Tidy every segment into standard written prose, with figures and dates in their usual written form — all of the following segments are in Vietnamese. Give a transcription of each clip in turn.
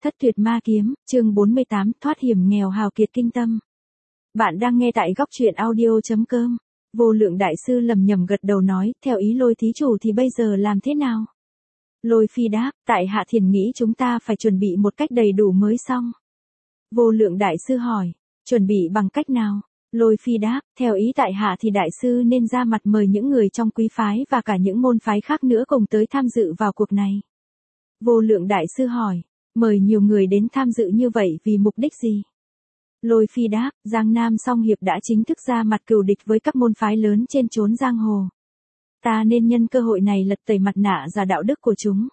Thất tuyệt ma kiếm, chương 48, thoát hiểm nghèo hào kiệt kinh tâm. Bạn đang nghe tại góc truyện audio.com. Vô lượng đại sư lầm nhầm gật đầu nói, theo ý Lôi thí chủ thì bây giờ làm thế nào? Lôi phi đáp, tại hạ thiền nghĩ chúng ta phải chuẩn bị một cách đầy đủ mới xong. Vô lượng đại sư hỏi, chuẩn bị bằng cách nào? Lôi phi đáp, theo ý tại hạ thì đại sư nên ra mặt mời những người trong quý phái và cả những môn phái khác nữa cùng tới tham dự vào cuộc này. Vô lượng đại sư hỏi, mời nhiều người đến tham dự như vậy vì mục đích gì? Lôi phi đáp, Giang Nam Song Hiệp đã chính thức ra mặt cừu địch với các môn phái lớn trên chốn giang hồ. Ta nên nhân cơ hội này lật tẩy mặt nạ giả đạo đức của chúng.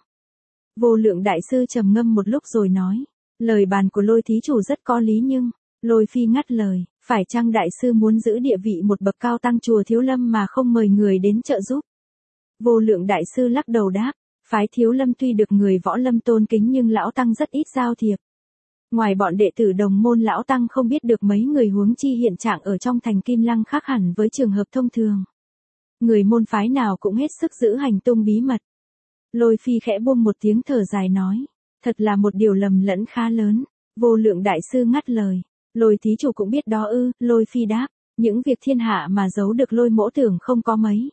Vô lượng đại sư trầm ngâm một lúc rồi nói, lời bàn của Lôi thí chủ rất có lý nhưng, Lôi phi ngắt lời, phải chăng đại sư muốn giữ địa vị một bậc cao tăng chùa Thiếu Lâm mà không mời người đến trợ giúp? Vô lượng đại sư lắc đầu đáp, phái Thiếu Lâm tuy được người võ lâm tôn kính nhưng lão tăng rất ít giao thiệp. Ngoài bọn đệ tử đồng môn lão tăng không biết được mấy người, huống chi hiện trạng ở trong thành Kim Lăng khác hẳn với trường hợp thông thường. Người môn phái nào cũng hết sức giữ hành tung bí mật. Lôi phi khẽ buông một tiếng thở dài nói, thật là một điều lầm lẫn khá lớn. Vô lượng đại sư ngắt lời, Lôi thí chủ cũng biết đó ư? Lôi phi đáp, những việc thiên hạ mà giấu được Lôi mỗ tưởng không có mấy.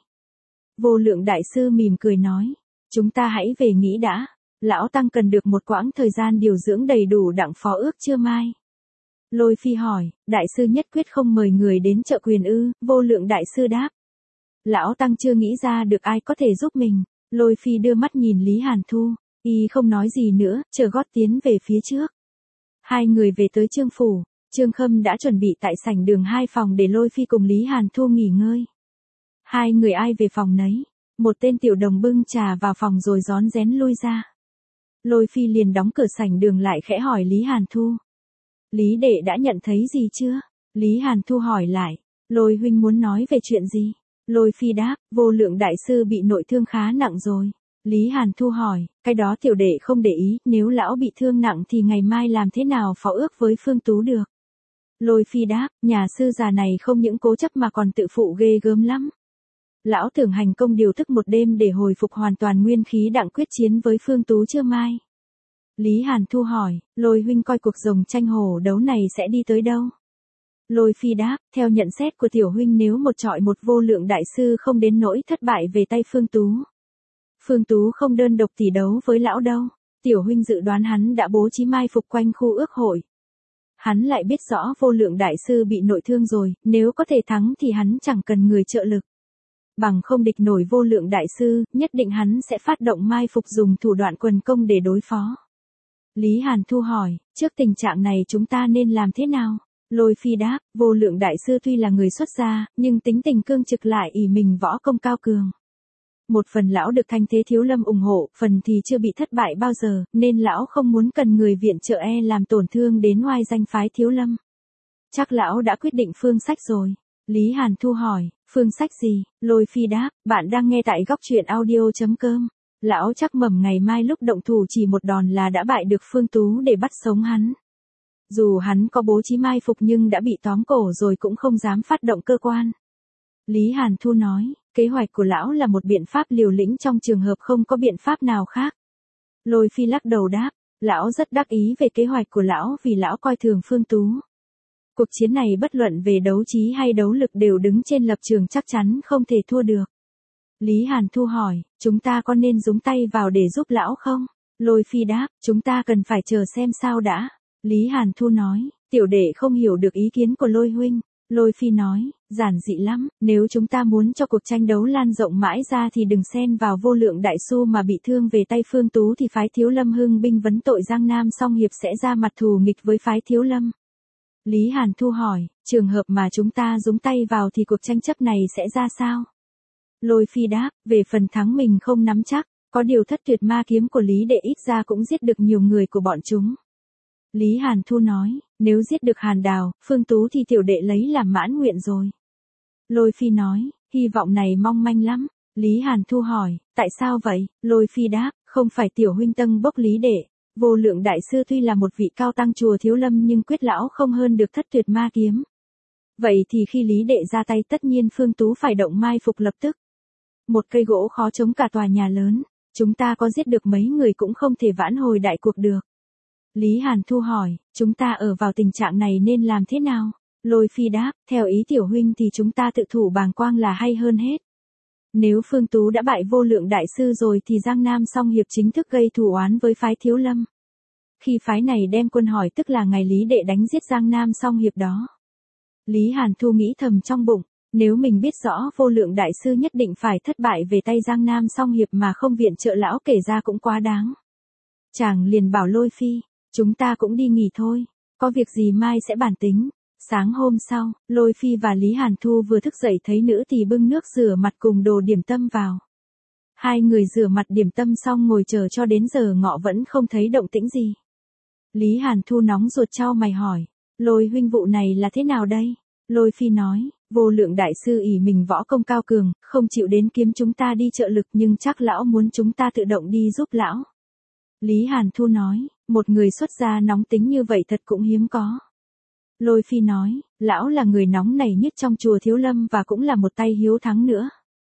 Vô lượng đại sư mỉm cười nói, chúng ta hãy về nghĩ đã. Lão tăng cần được một quãng thời gian điều dưỡng đầy đủ đặng phó ước chưa mai. Lôi phi hỏi, đại sư nhất quyết không mời người đến trợ quyền ư? Vô lượng đại sư đáp, lão tăng chưa nghĩ ra được ai có thể giúp mình. Lôi phi đưa mắt nhìn Lý Hàn Thu, y không nói gì nữa, chờ gót tiến về phía trước. Hai người về tới Trương phủ, Trương Khâm đã chuẩn bị tại sảnh đường 2 phòng để Lôi phi cùng Lý Hàn Thu nghỉ ngơi. Hai người ai về phòng nấy, một tên tiểu đồng bưng trà vào phòng rồi rón rén lui ra. Lôi phi liền đóng cửa sảnh đường lại, khẽ hỏi Lý Hàn Thu, Lý đệ đã nhận thấy gì chưa? Lý Hàn Thu hỏi lại, Lôi huynh muốn nói về chuyện gì? Lôi phi đáp, vô lượng đại sư bị nội thương khá nặng rồi. Lý Hàn Thu hỏi, cái đó tiểu đệ không để ý, nếu lão bị thương nặng thì ngày mai làm thế nào phó ước với Phương Tú được? Lôi phi đáp, nhà sư già này không những cố chấp mà còn tự phụ ghê gớm lắm. Lão tưởng hành công điều thức một đêm để hồi phục hoàn toàn nguyên khí đặng quyết chiến với Phương Tú trưa mai. Lý Hàn Thu hỏi, Lôi huynh coi cuộc rồng tranh hổ đấu này sẽ đi tới đâu? Lôi phi đáp, theo nhận xét của tiểu huynh nếu một trọi một vô lượng đại sư không đến nỗi thất bại về tay Phương Tú. Phương Tú không đơn độc tỷ đấu với lão đâu. Tiểu huynh dự đoán hắn đã bố trí mai phục quanh khu ước hội. Hắn lại biết rõ vô lượng đại sư bị nội thương rồi, nếu có thể thắng thì hắn chẳng cần người trợ lực. Bằng không địch nổi vô lượng đại sư, nhất định hắn sẽ phát động mai phục dùng thủ đoạn quần công để đối phó. Lý Hàn Thu hỏi, trước tình trạng này chúng ta nên làm thế nào? Lôi phi đáp, vô lượng đại sư tuy là người xuất gia, nhưng tính tình cương trực lại ỷ mình võ công cao cường. Một phần lão được thanh thế Thiếu Lâm ủng hộ, phần thì chưa bị thất bại bao giờ, nên lão không muốn cần người viện trợ làm tổn thương đến oai danh phái Thiếu Lâm. Chắc lão đã quyết định phương sách rồi. Lý Hàn Thu hỏi, phương sách gì? Lôi phi đáp, bạn đang nghe tại góc truyện audio.com. Lão chắc mẩm ngày mai lúc động thủ chỉ một đòn là đã bại được Phương Tú để bắt sống hắn. Dù hắn có bố trí mai phục nhưng đã bị tóm cổ rồi cũng không dám phát động cơ quan. Lý Hàn Thu nói, kế hoạch của lão là một biện pháp liều lĩnh trong trường hợp không có biện pháp nào khác. Lôi phi lắc đầu đáp, lão rất đắc ý về kế hoạch của lão vì lão coi thường Phương Tú. Cuộc chiến này bất luận về đấu trí hay đấu lực đều đứng trên lập trường chắc chắn không thể thua được. Lý Hàn Thu hỏi, chúng ta có nên dúng tay vào để giúp lão không? Lôi phi đáp, chúng ta cần phải chờ xem sao đã. Lý Hàn Thu nói, tiểu đệ không hiểu được ý kiến của Lôi huynh. Lôi phi nói, giản dị lắm, nếu chúng ta muốn cho cuộc tranh đấu lan rộng mãi ra thì đừng xen vào vô lượng đại sư mà bị thương về tay Phương Tú thì phái Thiếu Lâm hưng binh vấn tội Giang Nam Song Hiệp sẽ ra mặt thù nghịch với phái Thiếu Lâm. Lý Hàn Thu hỏi, trường hợp mà chúng ta dúng tay vào thì cuộc tranh chấp này sẽ ra sao? Lôi phi đáp, về phần thắng mình không nắm chắc, có điều thất tuyệt ma kiếm của Lý đệ ít ra cũng giết được nhiều người của bọn chúng. Lý Hàn Thu nói, nếu giết được Hàn Đào, Phương Tú thì tiểu đệ lấy làm mãn nguyện rồi. Lôi phi nói, hy vọng này mong manh lắm. Lý Hàn Thu hỏi, tại sao vậy? Lôi phi đáp, không phải tiểu huynh tâng bốc Lý đệ. Vô lượng đại sư tuy là một vị cao tăng chùa Thiếu Lâm nhưng quyết lão không hơn được thất tuyệt ma kiếm. Vậy thì khi Lý đệ ra tay tất nhiên Phương Tú phải động mai phục lập tức. Một cây gỗ khó chống cả tòa nhà lớn, chúng ta có giết được mấy người cũng không thể vãn hồi đại cuộc được. Lý Hàn Thu hỏi, chúng ta ở vào tình trạng này nên làm thế nào? Lôi Phi đáp, theo ý tiểu huynh thì chúng ta tự thủ bàng quang là hay hơn hết. Nếu Phương Tú đã bại Vô Lượng đại sư rồi thì Giang Nam Song Hiệp chính thức gây thù oán với phái Thiếu Lâm. Khi phái này đem quân hỏi tức là ngày Lý Đệ đánh giết Giang Nam Song Hiệp đó. Lý Hàn Thu nghĩ thầm trong bụng, nếu mình biết rõ Vô Lượng đại sư nhất định phải thất bại về tay Giang Nam Song Hiệp mà không viện trợ lão kể ra cũng quá đáng. Chàng liền bảo Lôi Phi, chúng ta cũng đi nghỉ thôi, có việc gì mai sẽ bàn tính. Sáng hôm sau, Lôi Phi và Lý Hàn Thu vừa thức dậy thấy nữ tỳ bưng nước rửa mặt cùng đồ điểm tâm vào. Hai người rửa mặt điểm tâm xong ngồi chờ cho đến giờ ngọ vẫn không thấy động tĩnh gì. Lý Hàn Thu nóng ruột chau mày hỏi, Lôi huynh vụ này là thế nào đây? Lôi Phi nói, Vô Lượng đại sư ỷ mình võ công cao cường, không chịu đến kiếm chúng ta đi trợ lực nhưng chắc lão muốn chúng ta tự động đi giúp lão. Lý Hàn Thu nói, một người xuất gia nóng tính như vậy thật cũng hiếm có. Lôi Phi nói, lão là người nóng nảy nhất trong chùa Thiếu Lâm và cũng là một tay hiếu thắng nữa.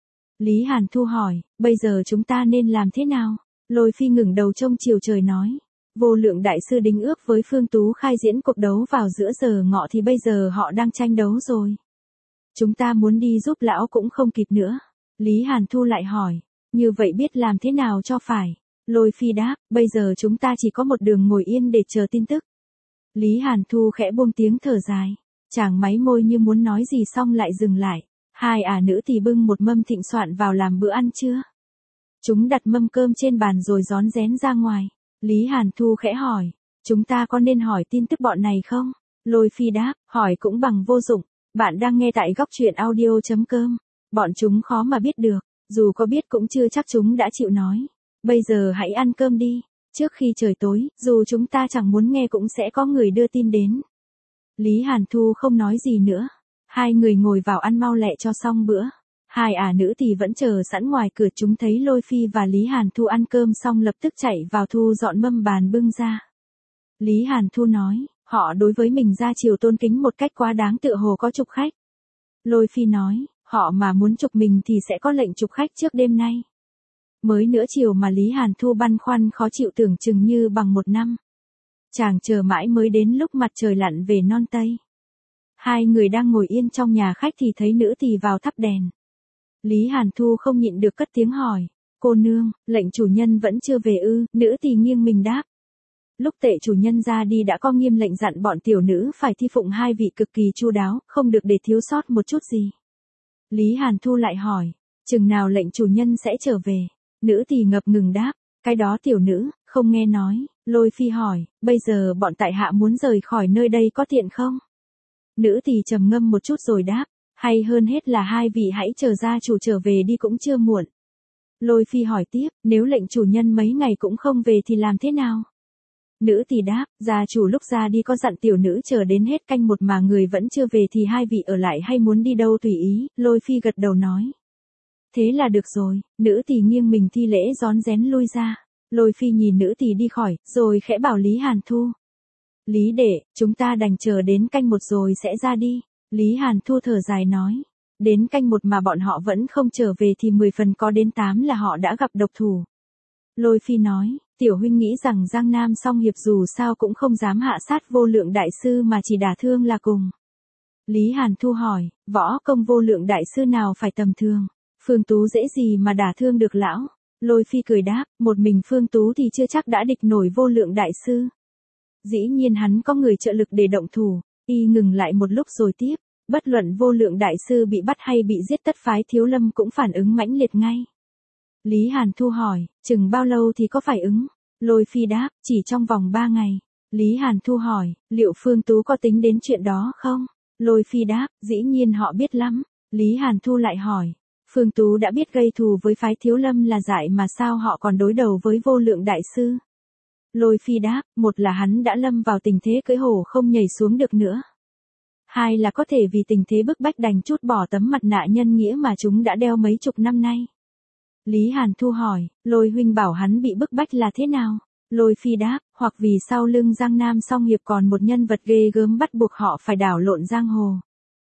Lý Hàn Thu hỏi, bây giờ chúng ta nên làm thế nào? Lôi Phi ngẩng đầu trông chiều trời nói, Vô Lượng đại sư đính ước với Phương Tú khai diễn cuộc đấu vào giữa giờ ngọ thì bây giờ họ đang tranh đấu rồi. Chúng ta muốn đi giúp lão cũng không kịp nữa. Lý Hàn Thu lại hỏi, như vậy biết làm thế nào cho phải? Lôi Phi đáp, bây giờ chúng ta chỉ có một đường ngồi yên để chờ tin tức. Lý Hàn Thu khẽ buông tiếng thở dài, chàng máy môi như muốn nói gì xong lại dừng lại. Hai nữ thì bưng một mâm thịnh soạn vào làm bữa ăn trưa. Chúng đặt mâm cơm trên bàn rồi rón rén ra ngoài. Lý Hàn Thu khẽ hỏi, chúng ta có nên hỏi tin tức bọn này không? Lôi Phi đáp, hỏi cũng bằng vô dụng. Bạn đang nghe tại góc truyện audio.com. Bọn chúng khó mà biết được, dù có biết cũng chưa chắc chúng đã chịu nói. Bây giờ hãy ăn cơm đi. Trước khi trời tối, dù chúng ta chẳng muốn nghe cũng sẽ có người đưa tin đến. Lý Hàn Thu không nói gì nữa. Hai người ngồi vào ăn mau lẹ cho xong bữa. Hai nữ thì vẫn chờ sẵn ngoài cửa, chúng thấy Lôi Phi và Lý Hàn Thu ăn cơm xong lập tức chạy vào thu dọn mâm bàn bưng ra. Lý Hàn Thu nói, họ đối với mình ra chiều tôn kính một cách quá đáng tựa hồ có trục khách. Lôi Phi nói, họ mà muốn trục mình thì sẽ có lệnh trục khách trước đêm nay. Mới nửa chiều mà Lý Hàn Thu băn khoăn khó chịu tưởng chừng như bằng một năm. Chàng chờ mãi mới đến lúc mặt trời lặn về non tây. Hai người đang ngồi yên trong nhà khách thì thấy nữ tỳ vào thắp đèn. Lý Hàn Thu không nhịn được cất tiếng hỏi, cô nương, lệnh chủ nhân vẫn chưa về ư? Nữ tỳ nghiêng mình đáp. Lúc Tệ chủ nhân ra đi đã có nghiêm lệnh dặn bọn tiểu nữ phải thi phụng hai vị cực kỳ chu đáo, không được để thiếu sót một chút gì. Lý Hàn Thu lại hỏi, chừng nào lệnh chủ nhân sẽ trở về? Nữ tỳ ngập ngừng đáp, cái đó tiểu nữ không nghe nói. Lôi Phi hỏi, bây giờ bọn tại hạ muốn rời khỏi nơi đây có tiện không? Nữ tỳ trầm ngâm một chút rồi đáp, hay hơn hết là hai vị hãy chờ gia chủ trở về đi cũng chưa muộn. Lôi Phi hỏi tiếp, nếu lệnh chủ nhân mấy ngày cũng không về thì làm thế nào? Nữ tỳ đáp, gia chủ lúc ra đi có dặn tiểu nữ chờ đến hết canh một mà người vẫn chưa về thì hai vị ở lại hay muốn đi đâu tùy ý. Lôi Phi gật đầu nói, thế là được rồi. Nữ tỳ nghiêng mình thi lễ rón rén lui ra. Lôi Phi nhìn nữ tỳ đi khỏi, rồi khẽ bảo Lý Hàn Thu, Lý đệ, chúng ta đành chờ đến canh một rồi sẽ ra đi. Lý Hàn Thu thở dài nói, đến canh một mà bọn họ vẫn không trở về thì 10 phần có đến 8 là họ đã gặp độc thủ. Lôi Phi nói, tiểu huynh nghĩ rằng Giang Nam Song Hiệp dù sao cũng không dám hạ sát Vô Lượng đại sư mà chỉ đả thương là cùng. Lý Hàn Thu hỏi, võ công Vô Lượng đại sư nào phải tầm thường? Phương Tú dễ gì mà đả thương được lão? Lôi Phi cười đáp, một mình Phương Tú thì chưa chắc đã địch nổi Vô Lượng đại sư. Dĩ nhiên hắn có người trợ lực để động thủ. Y ngừng lại một lúc rồi tiếp, bất luận Vô Lượng đại sư bị bắt hay bị giết tất phái Thiếu Lâm cũng phản ứng mãnh liệt ngay. Lý Hàn Thu hỏi, chừng bao lâu thì có phải ứng? Lôi Phi đáp, chỉ trong vòng 3 ngày. Lý Hàn Thu hỏi, liệu Phương Tú có tính đến chuyện đó không? Lôi Phi đáp, dĩ nhiên họ biết lắm. Lý Hàn Thu lại hỏi, Phương Tú đã biết gây thù với phái Thiếu Lâm là dại mà sao họ còn đối đầu với Vô Lượng đại sư? Lôi Phi đáp, một là hắn đã lâm vào tình thế cưỡi hổ không nhảy xuống được nữa. Hai là có thể vì tình thế bức bách đành trút bỏ tấm mặt nạ nhân nghĩa mà chúng đã đeo mấy chục năm nay. Lý Hàn Thu hỏi, Lôi huynh bảo hắn bị bức bách là thế nào? Lôi Phi đáp, hoặc vì sau lưng Giang Nam Song Hiệp còn một nhân vật ghê gớm bắt buộc họ phải đảo lộn giang hồ.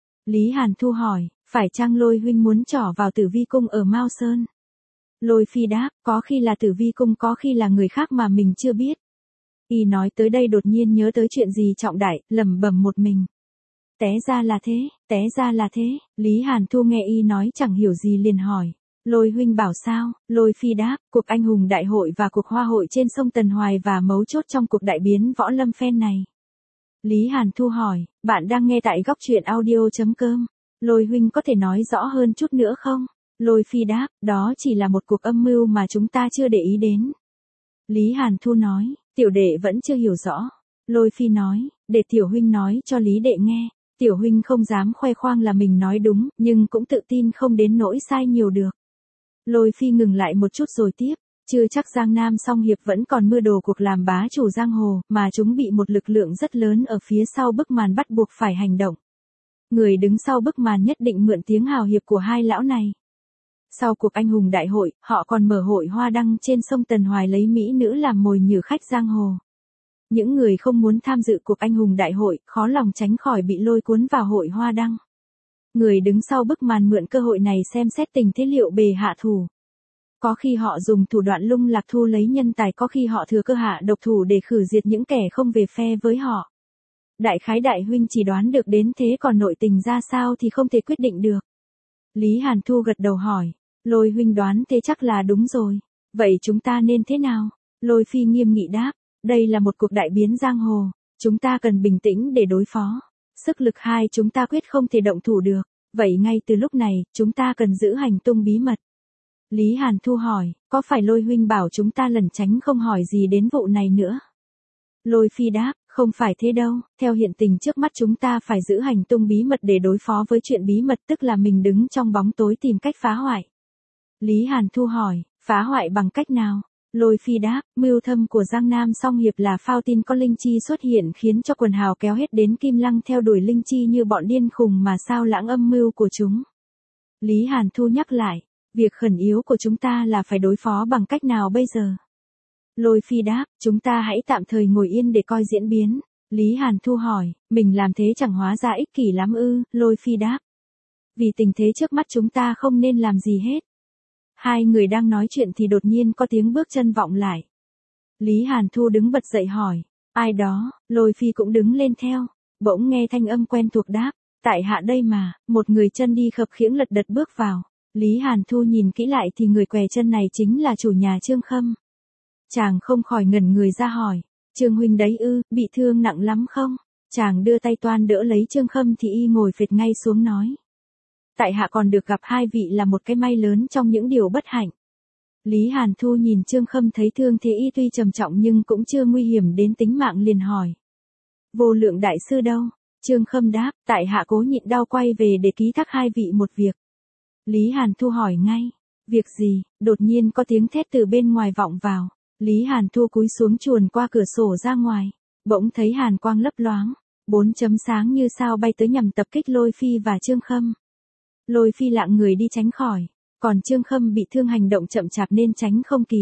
Lý Hàn Thu hỏi, phải chăng Lôi huynh muốn trỏ vào Tử Vi cung ở Mao Sơn? Lôi Phi đáp, có khi là Tử Vi cung có khi là người khác mà mình chưa biết. Y nói tới đây đột nhiên nhớ tới chuyện gì trọng đại, lẩm bẩm một mình. Té ra là thế, té ra là thế, Lý Hàn Thu nghe Y nói chẳng hiểu gì liền hỏi. Lôi huynh bảo sao? Lôi Phi đáp, cuộc anh hùng đại hội và cuộc hoa hội trên sông Tần Hoài và mấu chốt trong cuộc đại biến võ lâm phen này. Lý Hàn Thu hỏi, bạn đang nghe tại góc truyện audio.com. Lôi huynh có thể nói rõ hơn chút nữa không? Lôi Phi đáp, đó chỉ là một cuộc âm mưu mà chúng ta chưa để ý đến. Lý Hàn Thu nói, tiểu đệ vẫn chưa hiểu rõ. Lôi Phi nói, để tiểu huynh nói cho Lý đệ nghe. Tiểu huynh không dám khoe khoang là mình nói đúng, nhưng cũng tự tin không đến nỗi sai nhiều được. Lôi Phi ngừng lại một chút rồi tiếp, chưa chắc Giang Nam song hiệp vẫn còn mưu đồ cuộc làm bá chủ giang hồ, mà chúng bị một lực lượng rất lớn ở phía sau bức màn bắt buộc phải hành động. Người đứng sau bức màn nhất định mượn tiếng hào hiệp của hai lão này. Sau cuộc anh hùng đại hội, họ còn mở hội hoa đăng trên sông Tần Hoài lấy mỹ nữ làm mồi nhử khách giang hồ. Những người không muốn tham dự cuộc anh hùng đại hội, khó lòng tránh khỏi bị lôi cuốn vào hội hoa đăng. Người đứng sau bức màn mượn cơ hội này xem xét tình thế liệu bề hạ thủ. Có khi họ dùng thủ đoạn lung lạc thu lấy nhân tài, có khi họ thừa cơ hạ độc thủ để khử diệt những kẻ không về phe với họ. Đại khái đại huynh chỉ đoán được đến thế, còn nội tình ra sao thì không thể quyết định được. Lý Hàn Thu gật đầu hỏi, Lôi huynh đoán thế chắc là đúng rồi. Vậy chúng ta nên thế nào? Lôi Phi nghiêm nghị đáp, đây là một cuộc đại biến giang hồ, chúng ta cần bình tĩnh để đối phó. Sức lực hai chúng ta quyết không thể động thủ được, vậy ngay từ lúc này, chúng ta cần giữ hành tung bí mật. Lý Hàn Thu hỏi, có phải Lôi huynh bảo chúng ta lẩn tránh không hỏi gì đến vụ này nữa? Lôi Phi đáp, không phải thế đâu, theo hiện tình trước mắt chúng ta phải giữ hành tung bí mật để đối phó với chuyện bí mật, tức là mình đứng trong bóng tối tìm cách phá hoại. Lý Hàn Thu hỏi, phá hoại bằng cách nào? Lôi Phi đáp, mưu thâm của Giang Nam song hiệp là phao tin có linh chi xuất hiện khiến cho quần hào kéo hết đến Kim Lăng theo đuổi linh chi như bọn điên khùng mà sao lãng âm mưu của chúng. Lý Hàn Thu nhắc lại, việc khẩn yếu của chúng ta là phải đối phó bằng cách nào bây giờ? Lôi Phi đáp, chúng ta hãy tạm thời ngồi yên để coi diễn biến. Lý Hàn Thu hỏi, mình làm thế chẳng hóa ra ích kỷ lắm ư? Lôi Phi đáp, vì tình thế trước mắt chúng ta không nên làm gì hết. Hai người đang nói chuyện thì đột nhiên có tiếng bước chân vọng lại. Lý Hàn Thu đứng bật dậy hỏi, ai đó? Lôi Phi cũng đứng lên theo. Bỗng nghe thanh âm quen thuộc đáp, tại hạ đây mà. Một người chân đi khập khiễng lật đật bước vào. Lý Hàn Thu nhìn kỹ lại thì người què chân này chính là chủ nhà Trương Khâm. Chàng không khỏi ngẩn người ra hỏi, Trương huynh đấy ư, bị thương nặng lắm không? Chàng đưa tay toan đỡ lấy Trương Khâm thì y ngồi phệt ngay xuống nói, tại hạ còn được gặp hai vị là một cái may lớn trong những điều bất hạnh. Lý Hàn Thu nhìn Trương Khâm thấy thương thế y tuy trầm trọng nhưng cũng chưa nguy hiểm đến tính mạng liền hỏi, Vô Lượng đại sư đâu? Trương Khâm đáp, tại hạ cố nhịn đau quay về để ký thác hai vị một việc. Lý Hàn Thu hỏi ngay, việc gì? Đột nhiên có tiếng thét từ bên ngoài vọng vào. Lý Hàn Thu cúi xuống chuồn qua cửa sổ ra ngoài, bỗng thấy hàn quang lấp loáng, 4 chấm sáng như sao bay tới nhằm tập kích Lôi Phi và Trương Khâm. Lôi Phi lạng người đi tránh khỏi, còn Trương Khâm bị thương hành động chậm chạp nên tránh không kịp.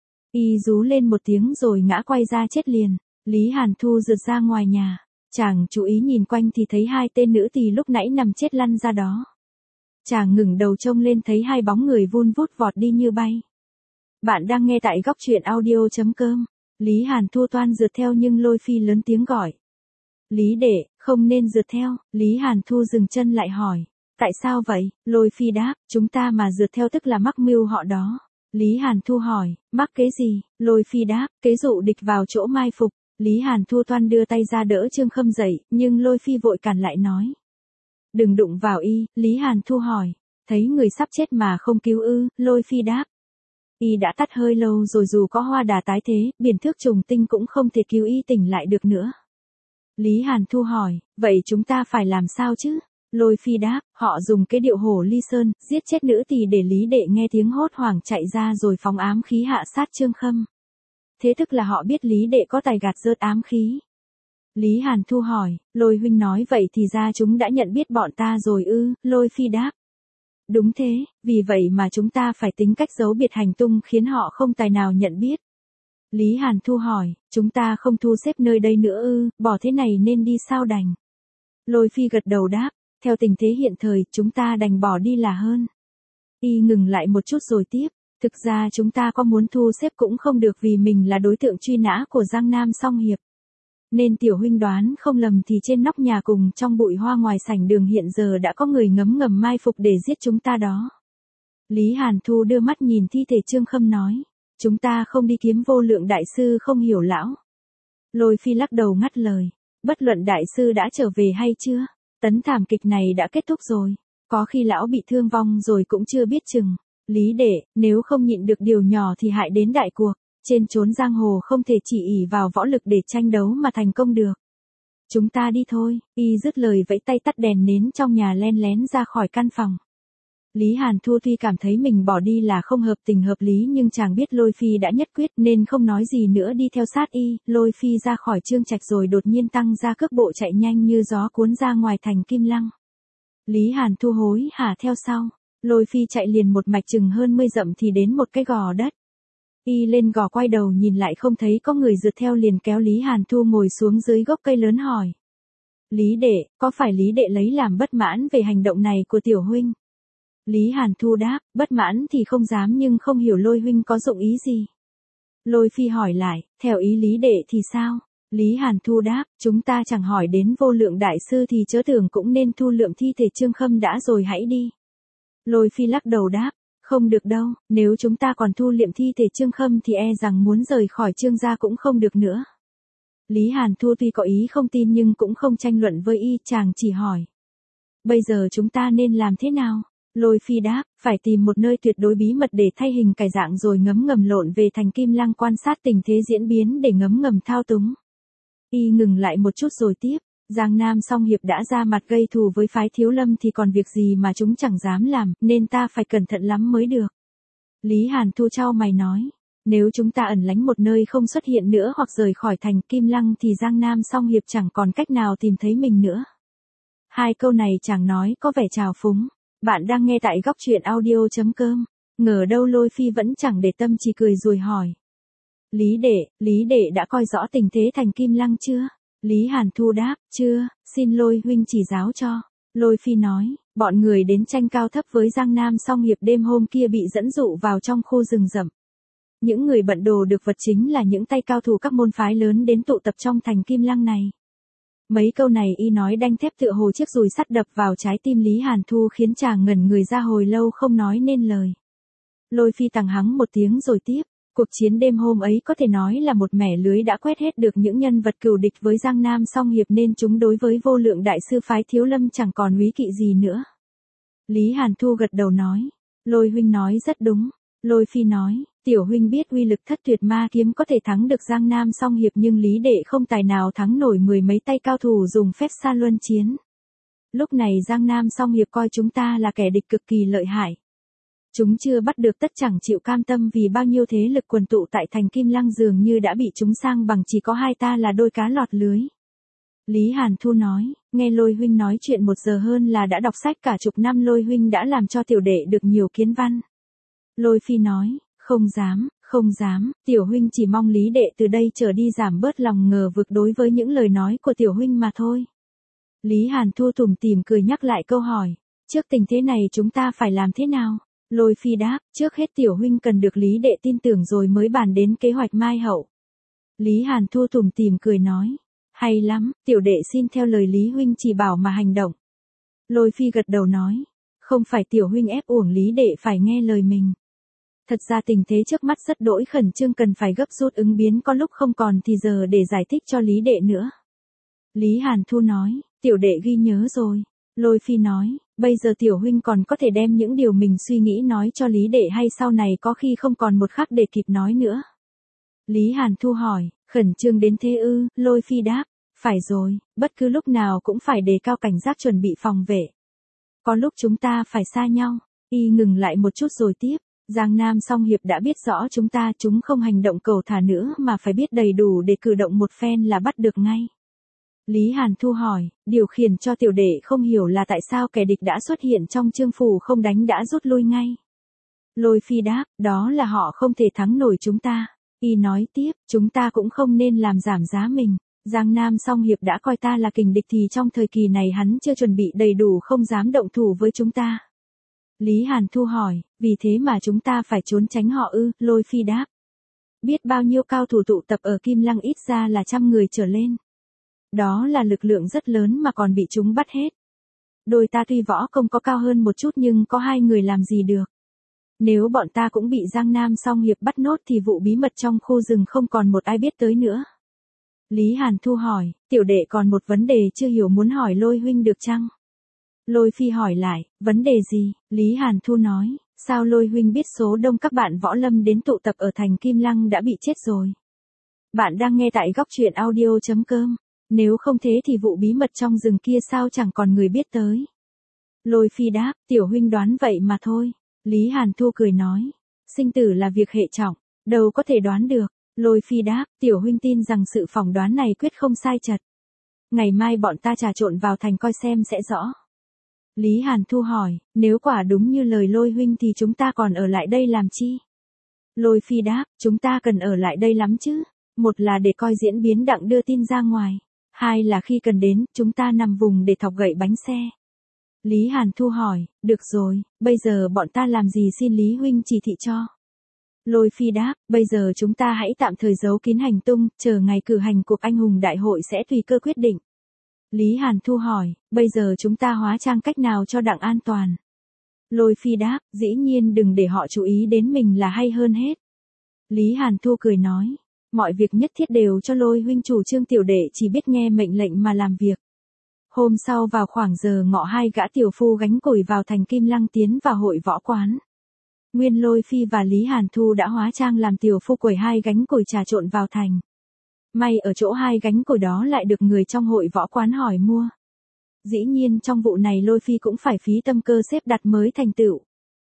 Y rú lên một tiếng rồi ngã quay ra chết liền. Lý Hàn Thu rượt ra ngoài nhà, chàng chú ý nhìn quanh thì thấy hai tên nữ tỳ lúc nãy nằm chết lăn ra đó. Chàng ngẩng đầu trông lên thấy hai bóng người vun vút vọt đi như bay. Bạn đang nghe tại góc truyện audio.com. Lý Hàn Thu toan rượt theo nhưng Lôi Phi lớn tiếng gọi, Lý đệ, không nên rượt theo. Lý Hàn Thu dừng chân lại hỏi, tại sao vậy? Lôi Phi đáp, chúng ta mà rượt theo tức là mắc mưu họ đó. Lý Hàn Thu hỏi, mắc kế gì? Lôi Phi đáp, kế dụ địch vào chỗ mai phục. Lý Hàn Thu toan đưa tay ra đỡ Trương Khâm dậy, nhưng Lôi Phi vội cản lại nói, đừng đụng vào y. Lý Hàn Thu hỏi, thấy người sắp chết mà không cứu ư? Lôi Phi đáp, y đã tắt hơi lâu rồi, dù có hoa đà tái thế, biển thước trùng tinh cũng không thể cứu y tỉnh lại được nữa. Lý Hàn Thu hỏi, vậy chúng ta phải làm sao chứ? Lôi Phi đáp, họ dùng cái điệu hổ ly sơn, giết chết nữ tỳ để Lý đệ nghe tiếng hốt hoảng chạy ra rồi phóng ám khí hạ sát Trương Khâm. Thế tức là họ biết Lý đệ có tài gạt rớt ám khí. Lý Hàn Thu hỏi, Lôi huynh nói vậy thì ra chúng đã nhận biết bọn ta rồi ư? Lôi Phi đáp, đúng thế, vì vậy mà chúng ta phải tính cách giấu biệt hành tung khiến họ không tài nào nhận biết. Lý Hàn Thu hỏi, chúng ta không thu xếp nơi đây nữa ư? Bỏ thế này nên đi sao đành? Lôi Phi gật đầu đáp, theo tình thế hiện thời, chúng ta đành bỏ đi là hơn. Y ngừng lại một chút rồi tiếp, Thực ra chúng ta có muốn thu xếp cũng không được vì mình là đối tượng truy nã của Giang Nam Song Hiệp. Nên tiểu huynh đoán không lầm thì trên nóc nhà cùng trong bụi hoa ngoài sảnh đường hiện giờ đã có người ngấm ngầm mai phục để giết chúng ta đó. Lý Hàn Thu đưa mắt nhìn thi thể Trương Khâm nói. Chúng ta không đi kiếm Vô Lượng đại sư không hiểu lão. Lôi Phi lắc đầu ngắt lời. Bất luận đại sư đã trở về hay chưa, tấn thảm kịch này đã kết thúc rồi. Có khi lão bị thương vong rồi cũng chưa biết chừng. Lý đệ, nếu không nhịn được điều nhỏ thì hại đến đại cuộc. Trên chốn giang hồ không thể chỉ ỷ vào võ lực để tranh đấu mà thành công được. Chúng ta đi thôi, y dứt lời vẫy tay tắt đèn nến trong nhà len lén ra khỏi căn phòng. Lý Hàn Thu tuy cảm thấy mình bỏ đi là không hợp tình hợp lý nhưng chàng biết Lôi Phi đã nhất quyết nên không nói gì nữa đi theo sát y. Lôi Phi ra khỏi Trương Trạch rồi đột nhiên tăng ra cước bộ chạy nhanh như gió cuốn ra ngoài thành Kim Lăng. Lý Hàn Thu hối hả theo sau. Lôi Phi chạy liền một mạch chừng hơn 10 dặm thì đến một cái gò đất. Y lên gò quay đầu nhìn lại không thấy có người rượt theo liền kéo Lý Hàn Thu ngồi xuống dưới gốc cây lớn hỏi. Lý đệ, có phải Lý đệ lấy làm bất mãn về hành động này của tiểu huynh? Lý Hàn Thu đáp, bất mãn thì không dám nhưng không hiểu Lôi huynh có dụng ý gì. Lôi Phi hỏi lại, theo ý Lý đệ thì sao? Lý Hàn Thu đáp, chúng ta chẳng hỏi đến Vô Lượng đại sư thì chớ tưởng cũng nên thu lượm thi thể Trương Khâm đã rồi hãy đi. Lôi Phi lắc đầu đáp, không được đâu, nếu chúng ta còn thu liệm thi thể Trương Khâm thì e rằng muốn rời khỏi Trương gia cũng không được nữa. Lý Hàn Thu tuy có ý không tin nhưng cũng không tranh luận với y, chàng chỉ hỏi. Bây giờ chúng ta nên làm thế nào? Lôi Phi đáp, phải tìm một nơi tuyệt đối bí mật để thay hình cải dạng rồi ngấm ngầm lộn về thành Kim Lăng quan sát tình thế diễn biến để ngấm ngầm thao túng. Y ngừng lại một chút rồi tiếp, Giang Nam Song Hiệp đã ra mặt gây thù với phái Thiếu Lâm thì còn việc gì mà chúng chẳng dám làm, nên ta phải cẩn thận lắm mới được. Lý Hàn Thu chau mày nói, nếu chúng ta ẩn lánh một nơi không xuất hiện nữa hoặc rời khỏi thành Kim Lăng thì Giang Nam Song Hiệp chẳng còn cách nào tìm thấy mình nữa. Hai câu này chàng nói có vẻ trào phúng. Bạn đang nghe tại góc truyện audio.com. Ngờ đâu Lôi Phi vẫn chẳng để tâm chỉ cười rồi hỏi. Lý đệ đã coi rõ tình thế thành Kim Lăng chưa? Lý Hàn Thu đáp, chưa, xin Lôi huynh chỉ giáo cho. Lôi Phi nói, bọn người đến tranh cao thấp với Giang Nam Song Hiệp đêm hôm kia bị dẫn dụ vào trong khu rừng rậm. Những người bận đồ được vật chính là những tay cao thủ các môn phái lớn đến tụ tập trong thành Kim Lăng này. Mấy câu này y nói đanh thép tựa hồ chiếc dùi sắt đập vào trái tim Lý Hàn Thu khiến chàng ngẩn người ra hồi lâu không nói nên lời. Lôi Phi tằng hắng một tiếng rồi tiếp, cuộc chiến đêm hôm ấy có thể nói là một mẻ lưới đã quét hết được những nhân vật cừu địch với Giang Nam Song Hiệp nên chúng đối với Vô Lượng đại sư phái Thiếu Lâm chẳng còn úy kỵ gì nữa. Lý Hàn Thu gật đầu nói, Lôi huynh nói rất đúng. Lôi Phi nói, tiểu huynh biết uy lực Thất Tuyệt Ma kiếm có thể thắng được Giang Nam Song Hiệp nhưng Lý đệ không tài nào thắng nổi 10 mấy tay cao thủ dùng phép sa luân chiến. Lúc này Giang Nam Song Hiệp coi chúng ta là kẻ địch cực kỳ lợi hại. Chúng chưa bắt được tất chẳng chịu cam tâm vì bao nhiêu thế lực quần tụ tại thành Kim Lăng dường như đã bị chúng sang bằng chỉ có hai ta là đôi cá lọt lưới. Lý Hàn Thu nói, nghe Lôi huynh nói chuyện 1 giờ hơn là đã đọc sách cả chục năm Lôi huynh đã làm cho tiểu đệ được nhiều kiến văn. Lôi Phi nói, không dám, tiểu huynh chỉ mong Lý đệ từ đây trở đi giảm bớt lòng ngờ vực đối với những lời nói của tiểu huynh mà thôi. Lý Hàn Thu tủm tỉm cười nhắc lại câu hỏi, trước tình thế này chúng ta phải làm thế nào? Lôi Phi đáp, trước hết tiểu huynh cần được Lý đệ tin tưởng rồi mới bàn đến kế hoạch mai hậu. Lý Hàn Thu tủm tỉm cười nói, hay lắm, tiểu đệ xin theo lời Lý huynh chỉ bảo mà hành động. Lôi Phi gật đầu nói, không phải tiểu huynh ép uổng Lý đệ phải nghe lời mình. Thật ra tình thế trước mắt rất đỗi khẩn trương cần phải gấp rút ứng biến có lúc không còn thì giờ để giải thích cho Lý đệ nữa. Lý Hàn Thu nói, tiểu đệ ghi nhớ rồi. Lôi Phi nói, bây giờ tiểu huynh còn có thể đem những điều mình suy nghĩ nói cho Lý đệ hay sau này có khi không còn một khắc để kịp nói nữa. Lý Hàn Thu hỏi, khẩn trương đến thế ư? Lôi Phi đáp, phải rồi, bất cứ lúc nào cũng phải đề cao cảnh giác chuẩn bị phòng vệ. Có lúc chúng ta phải xa nhau. Y ngừng lại một chút rồi tiếp. Giang Nam Song Hiệp đã biết rõ chúng không hành động cầu thả nữa mà phải biết đầy đủ để cử động một phen là bắt được ngay. Lý Hàn Thu hỏi, điều khiển cho tiểu đệ không hiểu là tại sao kẻ địch đã xuất hiện trong Trương phủ không đánh đã rút lui ngay. Lôi Phi đáp, đó là họ không thể thắng nổi chúng ta. Y nói tiếp, chúng ta cũng không nên làm giảm giá mình. Giang Nam Song Hiệp đã coi ta là kình địch thì trong thời kỳ này hắn chưa chuẩn bị đầy đủ không dám động thủ với chúng ta. Lý Hàn Thu hỏi, vì thế mà chúng ta phải trốn tránh họ ư? Lôi Phi đáp. Biết bao nhiêu cao thủ tụ tập ở Kim Lăng ít ra là 100 người trở lên. Đó là lực lượng rất lớn mà còn bị chúng bắt hết. Đôi ta tuy võ công có cao hơn một chút nhưng có 2 người làm gì được. Nếu bọn ta cũng bị Giang Nam Song Hiệp bắt nốt thì vụ bí mật trong khu rừng không còn một ai biết tới nữa. Lý Hàn Thu hỏi, tiểu đệ còn một vấn đề chưa hiểu muốn hỏi Lôi huynh được chăng? Lôi Phi hỏi lại, vấn đề gì? Lý Hàn Thu nói, sao Lôi huynh biết số đông các bạn võ lâm đến tụ tập ở thành Kim Lăng đã bị chết rồi? Bạn đang nghe tại góc truyện audio.com. Nếu không thế thì vụ bí mật trong rừng kia sao chẳng còn người biết tới? Lôi Phi đáp, tiểu huynh đoán vậy mà thôi. Lý Hàn Thu cười nói, sinh tử là việc hệ trọng, đâu có thể đoán được. Lôi Phi đáp, tiểu huynh tin rằng sự phỏng đoán này quyết không sai chật. Ngày mai bọn ta trà trộn vào thành coi xem sẽ rõ. Lý Hàn Thu hỏi, nếu quả đúng như lời Lôi huynh thì chúng ta còn ở lại đây làm chi? Lôi Phi đáp, chúng ta cần ở lại đây lắm chứ. Một là để coi diễn biến đặng đưa tin ra ngoài. 2 là khi cần đến, chúng ta nằm vùng để thọc gậy bánh xe. Lý Hàn Thu hỏi, được rồi, bây giờ bọn ta làm gì xin Lý huynh chỉ thị cho? Lôi Phi đáp, bây giờ chúng ta hãy tạm thời giấu kín hành tung, chờ ngày cử hành cuộc anh hùng đại hội sẽ tùy cơ quyết định. Lý Hàn Thu hỏi, bây giờ chúng ta hóa trang cách nào cho đặng an toàn? Lôi Phi đáp, dĩ nhiên đừng để họ chú ý đến mình là hay hơn hết. Lý Hàn Thu cười nói, mọi việc nhất thiết đều cho Lôi huynh chủ trương, tiểu đệ chỉ biết nghe mệnh lệnh mà làm việc. Hôm sau vào khoảng giờ ngọ 2 gã tiểu phu gánh củi vào thành Kim Lăng tiến vào hội võ quán. Nguyên Lôi Phi và Lý Hàn Thu đã hóa trang làm tiểu phu quẩy 2 gánh củi trà trộn vào thành. May ở chỗ 2 gánh củi đó lại được người trong hội võ quán hỏi mua. Dĩ nhiên trong vụ này Lôi Phi cũng phải phí tâm cơ xếp đặt mới thành tựu.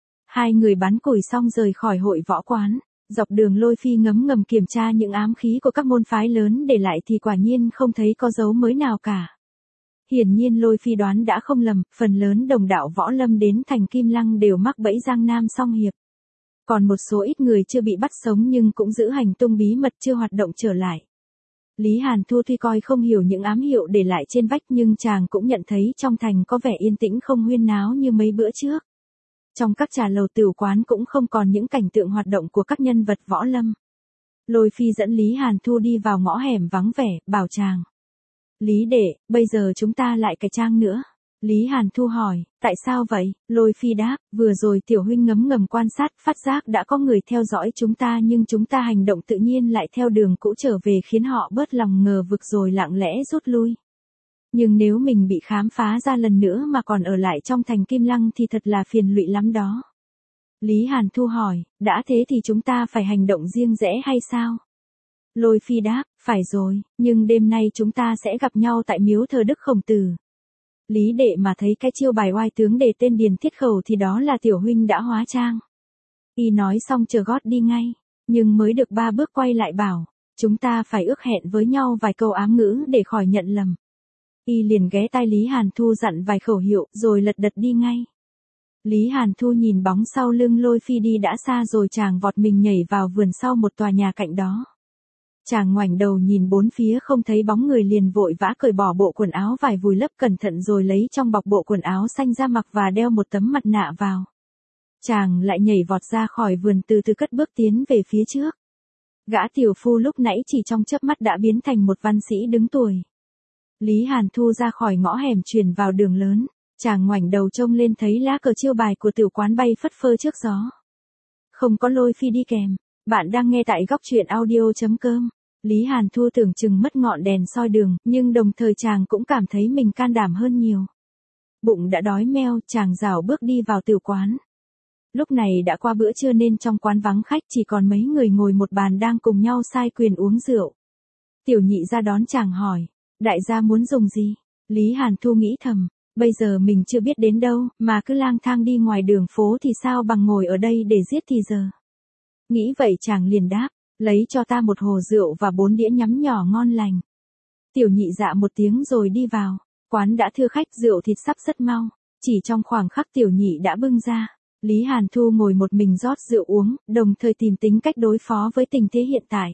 2 người bán củi xong rời khỏi hội võ quán. Dọc đường Lôi Phi ngấm ngầm kiểm tra những ám khí của các môn phái lớn để lại thì quả nhiên không thấy có dấu mới nào cả. Hiển nhiên Lôi Phi đoán đã không lầm, phần lớn đồng đạo võ lâm đến thành Kim Lăng đều mắc bẫy Giang Nam Song Hiệp. Còn một số ít người chưa bị bắt sống nhưng cũng giữ hành tung bí mật chưa hoạt động trở lại. Lý Hàn Thu tuy coi không hiểu những ám hiệu để lại trên vách nhưng chàng cũng nhận thấy trong thành có vẻ yên tĩnh không huyên náo như mấy bữa trước. Trong các trà lầu tửu quán cũng không còn những cảnh tượng hoạt động của các nhân vật võ lâm. Lôi Phi dẫn Lý Hàn Thu đi vào ngõ hẻm vắng vẻ, bảo chàng. Lý đệ, bây giờ chúng ta lại cải trang nữa. Lý Hàn Thu hỏi, tại sao vậy? Lôi Phi đáp, vừa rồi tiểu huynh ngấm ngầm quan sát, phát giác đã có người theo dõi chúng ta nhưng chúng ta hành động tự nhiên lại theo đường cũ trở về khiến họ bớt lòng ngờ vực rồi lặng lẽ rút lui. Nhưng nếu mình bị khám phá ra lần nữa mà còn ở lại trong thành Kim Lăng thì thật là phiền lụy lắm đó. Lý Hàn Thu hỏi, đã thế thì chúng ta phải hành động riêng rẽ hay sao? Lôi Phi đáp, phải rồi, nhưng đêm nay chúng ta sẽ gặp nhau tại miếu thờ Đức Khổng Tử. Lý đệ mà thấy cái chiêu bài oai tướng đề tên Điền Thiết Khẩu thì đó là tiểu huynh đã hóa trang. Y nói xong chờ gót đi ngay, nhưng mới được 3 bước quay lại bảo, chúng ta phải ước hẹn với nhau vài câu ám ngữ để khỏi nhận lầm. Y liền ghé tai Lý Hàn Thu dặn vài khẩu hiệu rồi lật đật đi ngay. Lý Hàn Thu nhìn bóng sau lưng Lôi Phi đi đã xa rồi chàng vọt mình nhảy vào vườn sau một tòa nhà cạnh đó. Chàng ngoảnh đầu nhìn bốn phía không thấy bóng người liền vội vã cởi bỏ bộ quần áo vải vùi lấp cẩn thận rồi lấy trong bọc bộ quần áo xanh ra mặc và đeo một tấm mặt nạ vào. Chàng lại nhảy vọt ra khỏi vườn từ từ cất bước tiến về phía trước. Gã tiểu phu lúc nãy chỉ trong chớp mắt đã biến thành một văn sĩ đứng tuổi. Lý Hàn Thu ra khỏi ngõ hẻm chuyển vào đường lớn, chàng ngoảnh đầu trông lên thấy lá cờ chiêu bài của tiểu quán bay phất phơ trước gió. Không có Lôi Phi đi kèm. Bạn đang nghe tại góc truyện audio.com. Lý Hàn Thu tưởng chừng mất ngọn đèn soi đường, nhưng đồng thời chàng cũng cảm thấy mình can đảm hơn nhiều. Bụng đã đói meo, chàng rảo bước đi vào tiểu quán. Lúc này đã qua bữa trưa nên trong quán vắng khách chỉ còn mấy người ngồi một bàn đang cùng nhau sai quyền uống rượu. Tiểu nhị ra đón chàng hỏi, đại gia muốn dùng gì? Lý Hàn Thu nghĩ thầm, bây giờ mình chưa biết đến đâu, mà cứ lang thang đi ngoài đường phố thì sao bằng ngồi ở đây để giết thì giờ. Nghĩ vậy chàng liền đáp, lấy cho ta một hồ rượu và 4 đĩa nhắm nhỏ ngon lành. Tiểu nhị dạ một tiếng rồi đi vào, quán đã thưa khách rượu thịt sắp rất mau, chỉ trong khoảng khắc tiểu nhị đã bưng ra. Lý Hàn Thu ngồi một mình rót rượu uống, đồng thời tìm tính cách đối phó với tình thế hiện tại.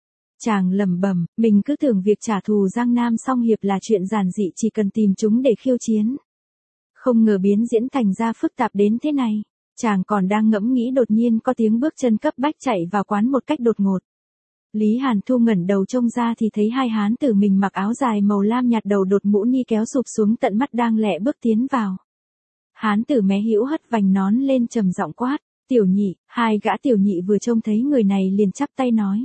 Chàng lẩm bẩm, mình cứ tưởng việc trả thù Giang Nam Song Hiệp là chuyện giản dị chỉ cần tìm chúng để khiêu chiến. Không ngờ biến diễn thành ra phức tạp đến thế này. Chàng còn đang ngẫm nghĩ đột nhiên có tiếng bước chân cấp bách chạy vào quán một cách đột ngột. Lý Hàn Thu ngẩng đầu trông ra thì thấy hai hán tử mình mặc áo dài màu lam nhạt đầu đột mũ ni kéo sụp xuống tận mắt đang lẹ bước tiến vào. Hán tử mé hữu hất vành nón lên trầm giọng quát, tiểu nhị. Hai gã tiểu nhị vừa trông thấy người này liền chắp tay nói.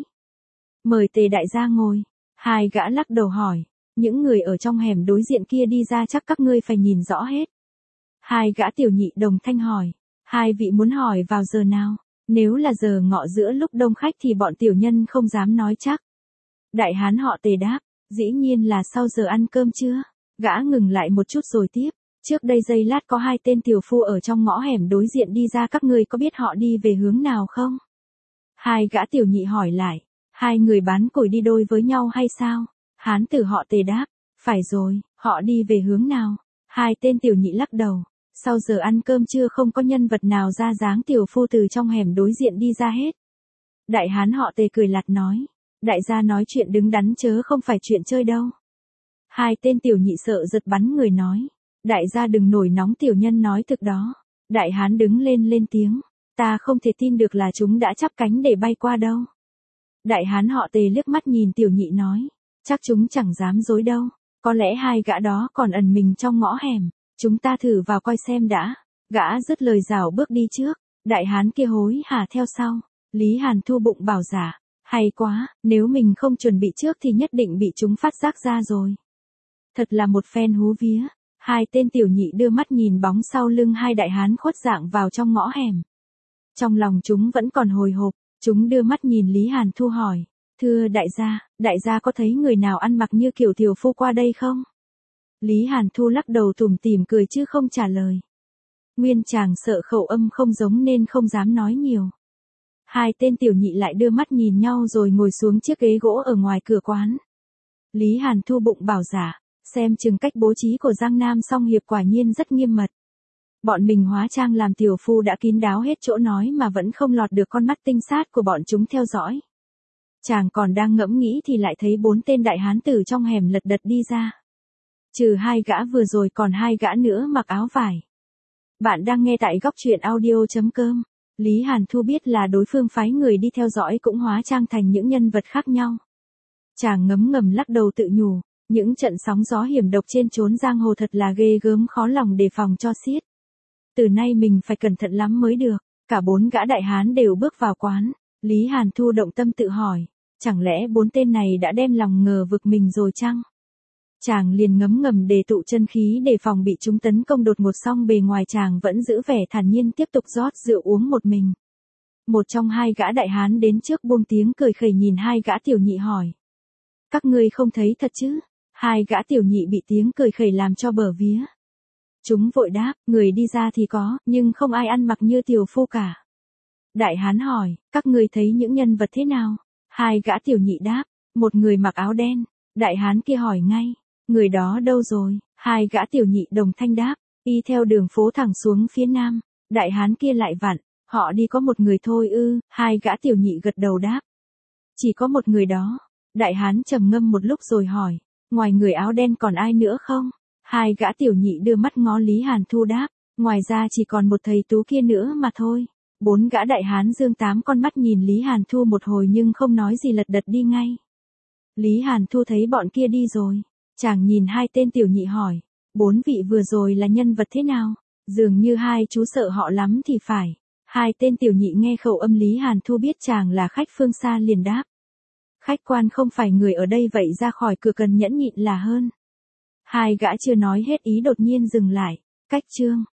Mời Tề đại gia ngồi. Hai gã lắc đầu hỏi, những người ở trong hẻm đối diện kia đi ra chắc các ngươi phải nhìn rõ hết. Hai gã tiểu nhị đồng thanh hỏi, hai vị muốn hỏi vào giờ nào? Nếu là giờ ngọ giữa lúc đông khách thì bọn tiểu nhân không dám nói chắc. Đại hán họ Tề đáp, dĩ nhiên là sau giờ ăn cơm trưa. Gã ngừng lại một chút rồi tiếp, trước đây giây lát có hai tên tiểu phu ở trong ngõ hẻm đối diện đi ra, các ngươi có biết họ đi về hướng nào không? Hai gã tiểu nhị hỏi lại, hai người bán củi đi đôi với nhau hay sao? Hán tử họ Tề đáp, phải rồi, họ đi về hướng nào? Hai tên tiểu nhị lắc đầu. Sau giờ ăn cơm trưa không có nhân vật nào ra dáng tiểu phu từ trong hẻm đối diện đi ra hết. Đại hán họ Tề cười lạt nói, đại gia nói chuyện đứng đắn chớ không phải chuyện chơi đâu. Hai tên tiểu nhị sợ giật bắn người nói, đại gia đừng nổi nóng, tiểu nhân nói thực đó. Đại hán đứng lên tiếng, ta không thể tin được là chúng đã chắp cánh để bay qua đâu. Đại hán họ Tề liếc mắt nhìn tiểu nhị nói, chắc chúng chẳng dám dối đâu, có lẽ hai gã đó còn ẩn mình trong ngõ hẻm. Chúng ta thử vào coi xem đã. Gã dứt lời rảo bước đi trước. Đại hán kia hối hả theo sau. Lý Hàn Thu bụng bảo giả, hay quá, nếu mình không chuẩn bị trước thì nhất định bị chúng phát giác ra rồi. Thật là một phen hú vía. Hai tên tiểu nhị đưa mắt nhìn bóng sau lưng hai đại hán khuất dạng vào trong ngõ hẻm. Trong lòng chúng vẫn còn hồi hộp. Chúng đưa mắt nhìn Lý Hàn Thu hỏi, thưa đại gia có thấy người nào ăn mặc như kiểu tiểu phu qua đây không? Lý Hàn Thu lắc đầu tủm tỉm cười chứ không trả lời. Nguyên chàng sợ khẩu âm không giống nên không dám nói nhiều. Hai tên tiểu nhị lại đưa mắt nhìn nhau rồi ngồi xuống chiếc ghế gỗ ở ngoài cửa quán. Lý Hàn Thu bụng bảo giả, xem chừng cách bố trí của Giang Nam Song Hiệp quả nhiên rất nghiêm mật. Bọn mình hóa trang làm tiểu phu đã kín đáo hết chỗ nói mà vẫn không lọt được con mắt tinh sát của bọn chúng theo dõi. Chàng còn đang ngẫm nghĩ thì lại thấy 4 tên đại hán tử trong hẻm lật đật đi ra. Trừ hai gã vừa rồi còn hai gã nữa mặc áo vải. Bạn đang nghe tại góc truyện audio.com. Lý Hàn Thu biết là đối phương phái người đi theo dõi cũng hóa trang thành những nhân vật khác nhau. Chàng ngấm ngầm lắc đầu tự nhủ, những trận sóng gió hiểm độc trên chốn giang hồ thật là ghê gớm khó lòng đề phòng cho xiết. Từ nay mình phải cẩn thận lắm mới được. Cả 4 gã đại hán đều bước vào quán. Lý Hàn Thu động tâm tự hỏi, chẳng lẽ 4 tên này đã đem lòng ngờ vực mình rồi chăng? Chàng liền ngấm ngầm đề tụ chân khí để phòng bị chúng tấn công đột ngột, xong bề ngoài chàng vẫn giữ vẻ thản nhiên tiếp tục rót rượu uống một mình. Một trong hai gã đại hán đến trước buông tiếng cười khẩy nhìn hai gã tiểu nhị hỏi. Các ngươi không thấy thật chứ? Hai gã tiểu nhị bị tiếng cười khẩy làm cho bở vía. Chúng vội đáp, người đi ra thì có, nhưng không ai ăn mặc như tiểu phu cả. Đại hán hỏi, các ngươi thấy những nhân vật thế nào? Hai gã tiểu nhị đáp, một người mặc áo đen. Đại hán kia hỏi ngay, người đó đâu rồi? Hai gã tiểu nhị đồng thanh đáp, y theo đường phố thẳng xuống phía nam. Đại hán kia lại vặn, họ đi có một người thôi ư? Hai gã tiểu nhị gật đầu đáp, chỉ có một người đó. Đại hán trầm ngâm một lúc rồi hỏi, ngoài người áo đen còn ai nữa không? Hai gã tiểu nhị đưa mắt ngó Lý Hàn Thu đáp, ngoài ra chỉ còn một thầy tú kia nữa mà thôi. 4 gã đại hán dương 8 con mắt nhìn Lý Hàn Thu một hồi nhưng không nói gì, lật đật đi ngay. Lý Hàn Thu thấy bọn kia đi rồi, chàng nhìn hai tên tiểu nhị hỏi, 4 vị vừa rồi là nhân vật thế nào? Dường như hai chú sợ họ lắm thì phải. Hai tên tiểu nhị nghe khẩu âm Lý Hàn Thu biết chàng là khách phương xa liền đáp, khách quan không phải người ở đây, vậy ra khỏi cửa cần nhẫn nhịn là hơn. Hai gã chưa nói hết ý đột nhiên dừng lại, cách chương.